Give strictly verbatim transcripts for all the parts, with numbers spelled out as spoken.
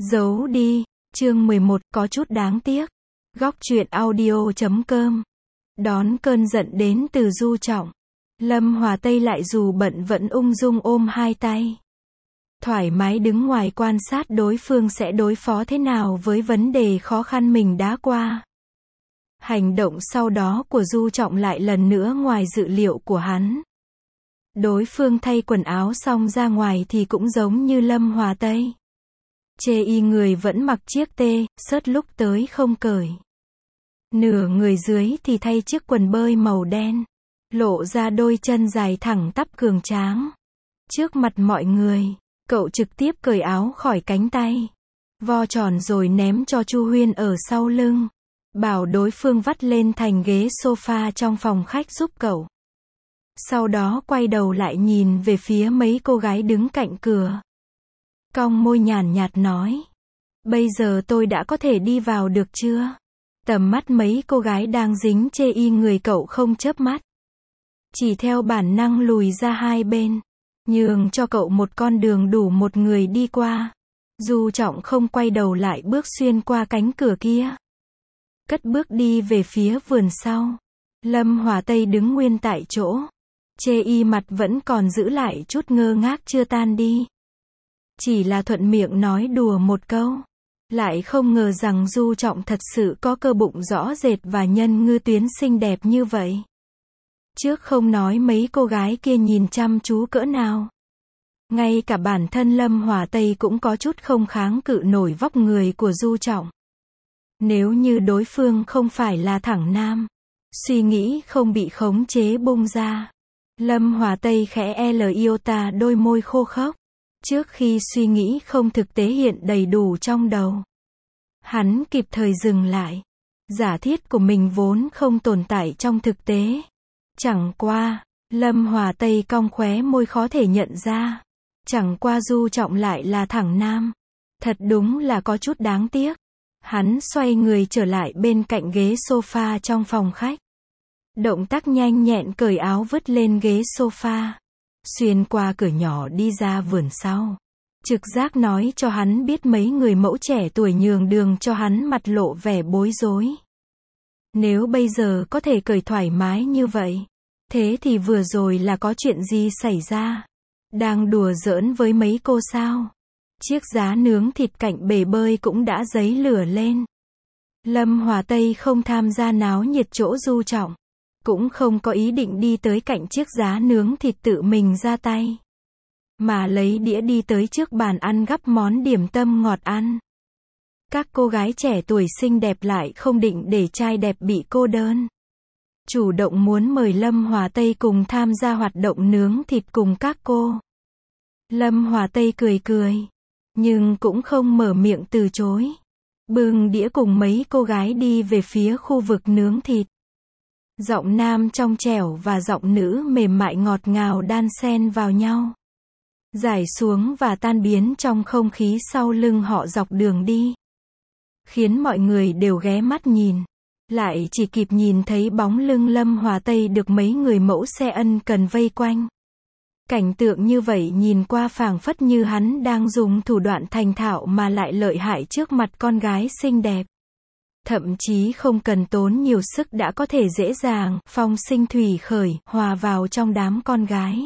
Giấu đi, chương mười một, có chút đáng tiếc. Góc truyện audio chấm com. Đón cơn giận đến từ Du Trọng. Lâm Hòa Tây lại dù bận vẫn ung dung ôm hai tay. Thoải mái đứng ngoài quan sát đối phương sẽ đối phó thế nào với vấn đề khó khăn mình đã qua. Hành động sau đó của Du Trọng lại lần nữa ngoài dự liệu của hắn. Đối phương thay quần áo xong ra ngoài thì cũng giống như Lâm Hòa Tây. Chê y người vẫn mặc chiếc tê, sớt lúc tới không cởi. Nửa người dưới thì thay chiếc quần bơi màu đen. Lộ ra đôi chân dài thẳng tắp cường tráng. Trước mặt mọi người, cậu trực tiếp cởi áo khỏi cánh tay. Vo tròn rồi ném cho Chu Huyên ở sau lưng. Bảo đối phương vắt lên thành ghế sofa trong phòng khách giúp cậu. Sau đó quay đầu lại nhìn về phía mấy cô gái đứng cạnh cửa. Cong môi nhàn nhạt nói. Bây giờ tôi đã có thể đi vào được chưa? Tầm mắt mấy cô gái đang dính chê y người cậu không chớp mắt. Chỉ theo bản năng lùi ra hai bên. Nhường cho cậu một con đường đủ một người đi qua. Du Trọng không quay đầu lại bước xuyên qua cánh cửa kia. Cất bước đi về phía vườn sau. Lâm Hòa Tây đứng nguyên tại chỗ. Chê y mặt vẫn còn giữ lại chút ngơ ngác chưa tan đi. Chỉ là thuận miệng nói đùa một câu. Lại không ngờ rằng Du Trọng thật sự có cơ bụng rõ rệt và nhân ngư tuyến xinh đẹp như vậy. Trước không nói mấy cô gái kia nhìn chăm chú cỡ nào. Ngay cả bản thân Lâm Hòa Tây cũng có chút không kháng cự nổi vóc người của Du Trọng. Nếu như đối phương không phải là thẳng nam, suy nghĩ không bị khống chế bung ra. Lâm Hòa Tây khẽ l iota đôi môi khô khốc. Trước khi suy nghĩ không thực tế hiện đầy đủ trong đầu. Hắn kịp thời dừng lại. Giả thiết của mình vốn không tồn tại trong thực tế. Chẳng qua, Lâm Hòa Tây cong khóe môi khó thể nhận ra. Chẳng qua Du Trọng lại là thẳng nam. Thật đúng là có chút đáng tiếc. Hắn xoay người trở lại bên cạnh ghế sofa trong phòng khách. Động tác nhanh nhẹn cởi áo vứt lên ghế sofa. Xuyên qua cửa nhỏ đi ra vườn sau. Trực giác nói cho hắn biết mấy người mẫu trẻ tuổi nhường đường cho hắn mặt lộ vẻ bối rối. Nếu bây giờ có thể cởi thoải mái như vậy. Thế thì vừa rồi là có chuyện gì xảy ra? Đang đùa giỡn với mấy cô sao? Chiếc giá nướng thịt cạnh bể bơi cũng đã dấy lửa lên. Lâm Hòa Tây không tham gia náo nhiệt chỗ Du Trọng. Cũng không có ý định đi tới cạnh chiếc giá nướng thịt tự mình ra tay. Mà lấy đĩa đi tới trước bàn ăn gắp món điểm tâm ngọt ăn. Các cô gái trẻ tuổi xinh đẹp lại không định để trai đẹp bị cô đơn. Chủ động muốn mời Lâm Hòa Tây cùng tham gia hoạt động nướng thịt cùng các cô. Lâm Hòa Tây cười cười. Nhưng cũng không mở miệng từ chối. Bưng đĩa cùng mấy cô gái đi về phía khu vực nướng thịt. Giọng nam trong trẻo và giọng nữ mềm mại ngọt ngào đan xen vào nhau. Giải xuống và tan biến trong không khí sau lưng họ dọc đường đi. Khiến mọi người đều ghé mắt nhìn. Lại chỉ kịp nhìn thấy bóng lưng Lâm Hòa Tây được mấy người mẫu xe ân cần vây quanh. Cảnh tượng như vậy nhìn qua phảng phất như hắn đang dùng thủ đoạn thành thạo mà lại lợi hại trước mặt con gái xinh đẹp. Thậm chí không cần tốn nhiều sức đã có thể dễ dàng, phong sinh thủy khởi, hòa vào trong đám con gái.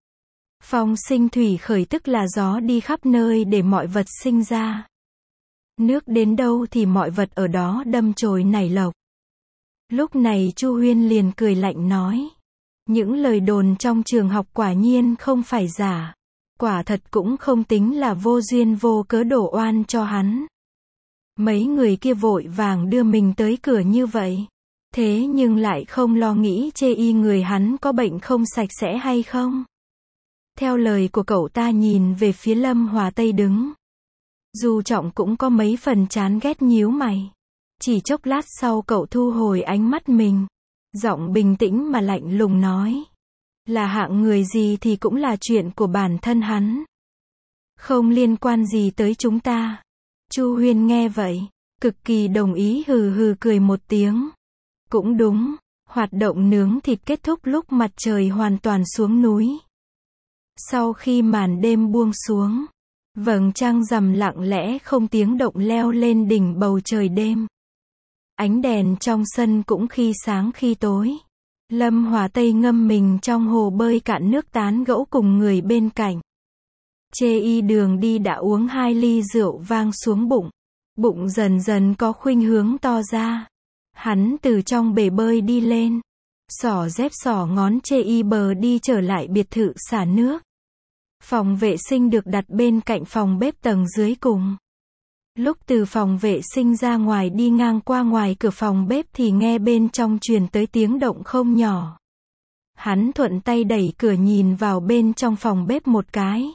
Phong sinh thủy khởi tức là gió đi khắp nơi để mọi vật sinh ra. Nước đến đâu thì mọi vật ở đó đâm chồi nảy lộc. Lúc này Chu Huyên liền cười lạnh nói. Những lời đồn trong trường học quả nhiên không phải giả. Quả thật cũng không tính là vô duyên vô cớ đổ oan cho hắn. Mấy người kia vội vàng đưa mình tới cửa như vậy. Thế nhưng lại không lo nghĩ chê y người hắn có bệnh không sạch sẽ hay không. Theo lời của cậu ta nhìn về phía Lâm Hòa Tây đứng. Du Trọng cũng có mấy phần chán ghét nhíu mày. Chỉ chốc lát sau cậu thu hồi ánh mắt mình. Giọng bình tĩnh mà lạnh lùng nói. Là hạng người gì thì cũng là chuyện của bản thân hắn. Không liên quan gì tới chúng ta. Chu Huyên nghe vậy, cực kỳ đồng ý hừ hừ cười một tiếng. Cũng đúng, hoạt động nướng thịt kết thúc lúc mặt trời hoàn toàn xuống núi. Sau khi màn đêm buông xuống, Vầng trăng rằm lặng lẽ không tiếng động leo lên đỉnh bầu trời đêm. Ánh đèn trong sân cũng khi sáng khi tối. Lâm Hòa Tây ngâm mình trong hồ bơi cạn nước tán gẫu cùng người bên cạnh. Chê y đường đi đã uống hai ly rượu vang xuống bụng. Bụng dần dần có khuynh hướng to ra. Hắn từ trong bể bơi đi lên. Xỏ dép xỏ ngón chê y bờ đi trở lại biệt thự xả nước. Phòng vệ sinh được đặt bên cạnh phòng bếp tầng dưới cùng. Lúc từ phòng vệ sinh ra ngoài đi ngang qua ngoài cửa phòng bếp thì nghe bên trong truyền tới tiếng động không nhỏ. Hắn thuận tay đẩy cửa nhìn vào bên trong phòng bếp một cái.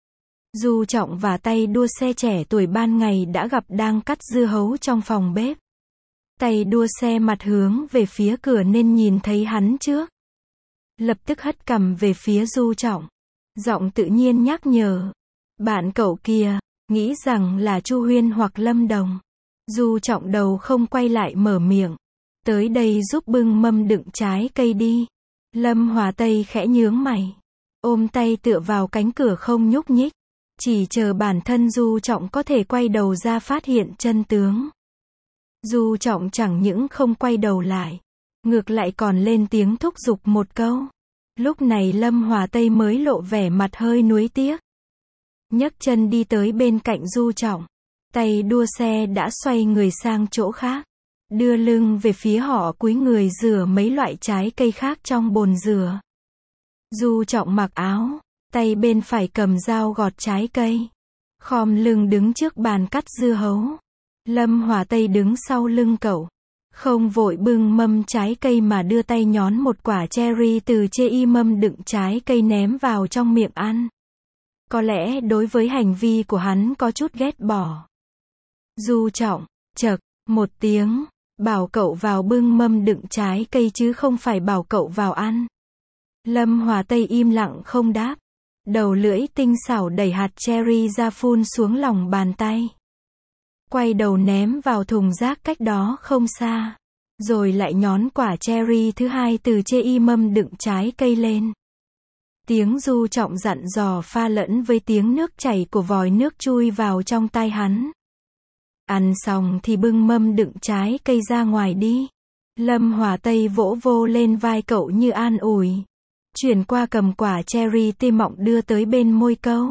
Du Trọng và tay đua xe trẻ tuổi ban ngày đã gặp đang cắt dưa hấu trong phòng bếp. Tay đua xe mặt hướng về phía cửa nên nhìn thấy hắn trước. Lập tức hất cằm về phía Du Trọng. Giọng tự nhiên nhắc nhở. Bạn cậu kia, nghĩ rằng là Chu Huyên hoặc Lâm Đồng. Du Trọng đầu không quay lại mở miệng. Tới đây giúp bưng mâm đựng trái cây đi. Lâm Hòa Tây khẽ nhướng mày. Ôm tay tựa vào cánh cửa không nhúc nhích. Chỉ chờ bản thân Du Trọng có thể quay đầu ra phát hiện chân tướng. Du Trọng chẳng những không quay đầu lại. Ngược lại còn lên tiếng thúc giục một câu. Lúc này Lâm Hòa Tây mới lộ vẻ mặt hơi nuối tiếc. Nhấc chân đi tới bên cạnh Du Trọng. Tay đua xe đã xoay người sang chỗ khác. Đưa lưng về phía họ cúi người rửa mấy loại trái cây khác trong bồn rửa. Du Trọng mặc áo. Tay bên phải cầm dao gọt trái cây. Khom lưng đứng trước bàn cắt dưa hấu. Lâm Hòa Tây đứng sau lưng cậu. Không vội bưng mâm trái cây mà đưa tay nhón một quả cherry từ chê y mâm đựng trái cây ném vào trong miệng ăn. Có lẽ đối với hành vi của hắn có chút ghét bỏ. Du Trọng, chậc, một tiếng, bảo cậu vào bưng mâm đựng trái cây chứ không phải bảo cậu vào ăn. Lâm Hòa Tây im lặng không đáp. Đầu lưỡi tinh xảo đẩy hạt cherry ra phun xuống lòng bàn tay. Quay đầu ném vào thùng rác cách đó không xa. Rồi lại nhón quả cherry thứ hai từ chê y mâm đựng trái cây lên. Tiếng Du Trọng dặn dò pha lẫn với tiếng nước chảy của vòi nước chui vào trong tai hắn. Ăn xong thì bưng mâm đựng trái cây ra ngoài đi. Lâm Hòa Tây vỗ vô lên vai cậu như an ủi. Chuyển qua cầm quả cherry tươi mọng đưa tới bên môi câu.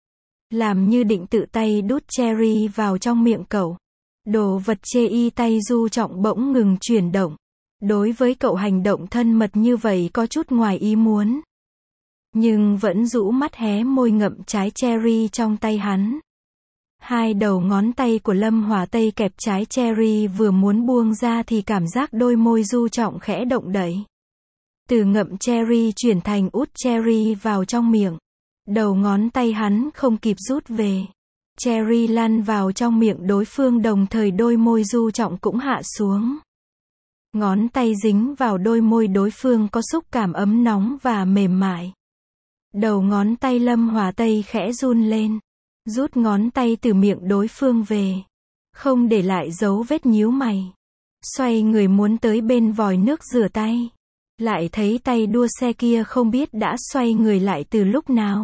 Làm như định tự tay đút cherry vào trong miệng cậu. Đồ vật chê y tay Du Trọng bỗng ngừng chuyển động. Đối với cậu hành động thân mật như vậy có chút ngoài ý muốn. Nhưng vẫn rũ mắt hé môi ngậm trái cherry trong tay hắn. Hai đầu ngón tay của Lâm Hòa Tây kẹp trái cherry vừa muốn buông ra thì cảm giác đôi môi Du Trọng khẽ động đậy. Từ ngậm cherry chuyển thành út cherry vào trong miệng. Đầu ngón tay hắn không kịp rút về. Cherry lăn vào trong miệng đối phương đồng thời đôi môi Du Trọng cũng hạ xuống. Ngón tay dính vào đôi môi đối phương có xúc cảm ấm nóng và mềm mại. Đầu ngón tay Lâm Hòa Tây khẽ run lên. Rút ngón tay từ miệng đối phương về. Không để lại dấu vết nhíu mày. Xoay người muốn tới bên vòi nước rửa tay. Lại thấy tay đua xe kia không biết đã xoay người lại từ lúc nào.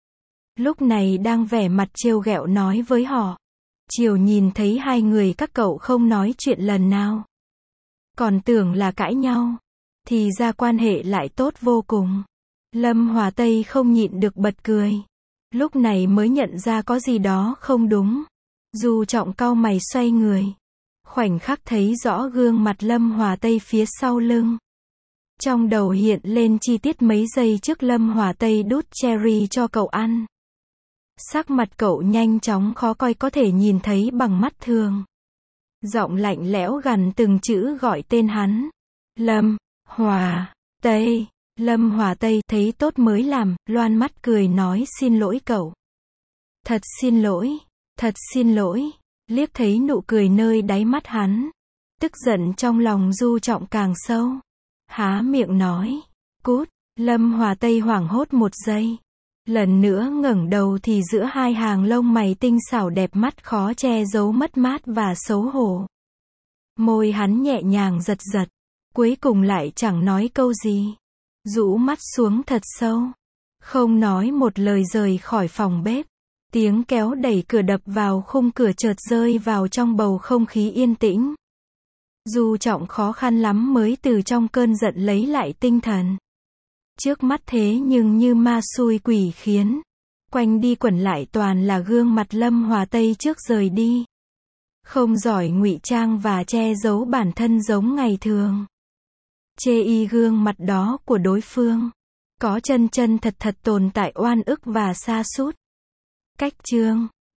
Lúc này đang vẻ mặt trêu ghẹo nói với họ. Chiều nhìn thấy hai người các cậu không nói chuyện lần nào. Còn tưởng là cãi nhau. Thì ra quan hệ lại tốt vô cùng. Lâm Hòa Tây không nhịn được bật cười. Lúc này mới nhận ra có gì đó không đúng. Du Trọng cau mày xoay người. Khoảnh khắc thấy rõ gương mặt Lâm Hòa Tây phía sau lưng. Trong đầu hiện lên chi tiết mấy giây trước Lâm Hòa Tây đút cherry cho cậu ăn. Sắc mặt cậu nhanh chóng khó coi có thể nhìn thấy bằng mắt thường. Giọng lạnh lẽo gằn từng chữ gọi tên hắn. Lâm Hòa Tây. Lâm Hòa Tây thấy tốt mới làm, loan mắt cười nói xin lỗi cậu. Thật xin lỗi, thật xin lỗi. Liếc thấy nụ cười nơi đáy mắt hắn. Tức giận trong lòng Du Trọng càng sâu. Há miệng nói, cút. Lâm Hòa Tây hoảng hốt một giây. Lần nữa ngẩng đầu thì giữa hai hàng lông mày tinh xảo đẹp mắt khó che giấu mất mát và xấu hổ. Môi hắn nhẹ nhàng giật giật. Cuối cùng lại chẳng nói câu gì. Rũ mắt xuống thật sâu. Không nói một lời rời khỏi phòng bếp. Tiếng kéo đẩy cửa đập vào khung cửa chợt rơi vào trong bầu không khí yên tĩnh. Du Trọng khó khăn lắm mới từ trong cơn giận lấy lại tinh thần. Trước mắt thế nhưng như ma xui quỷ khiến. Quanh đi quẩn lại toàn là gương mặt Lâm Hòa Tây trước rời đi. Không giỏi ngụy trang và che giấu bản thân giống ngày thường. Chê y gương mặt đó của đối phương. Có chân chân thật thật tồn tại oan ức và sa sút. Cách chương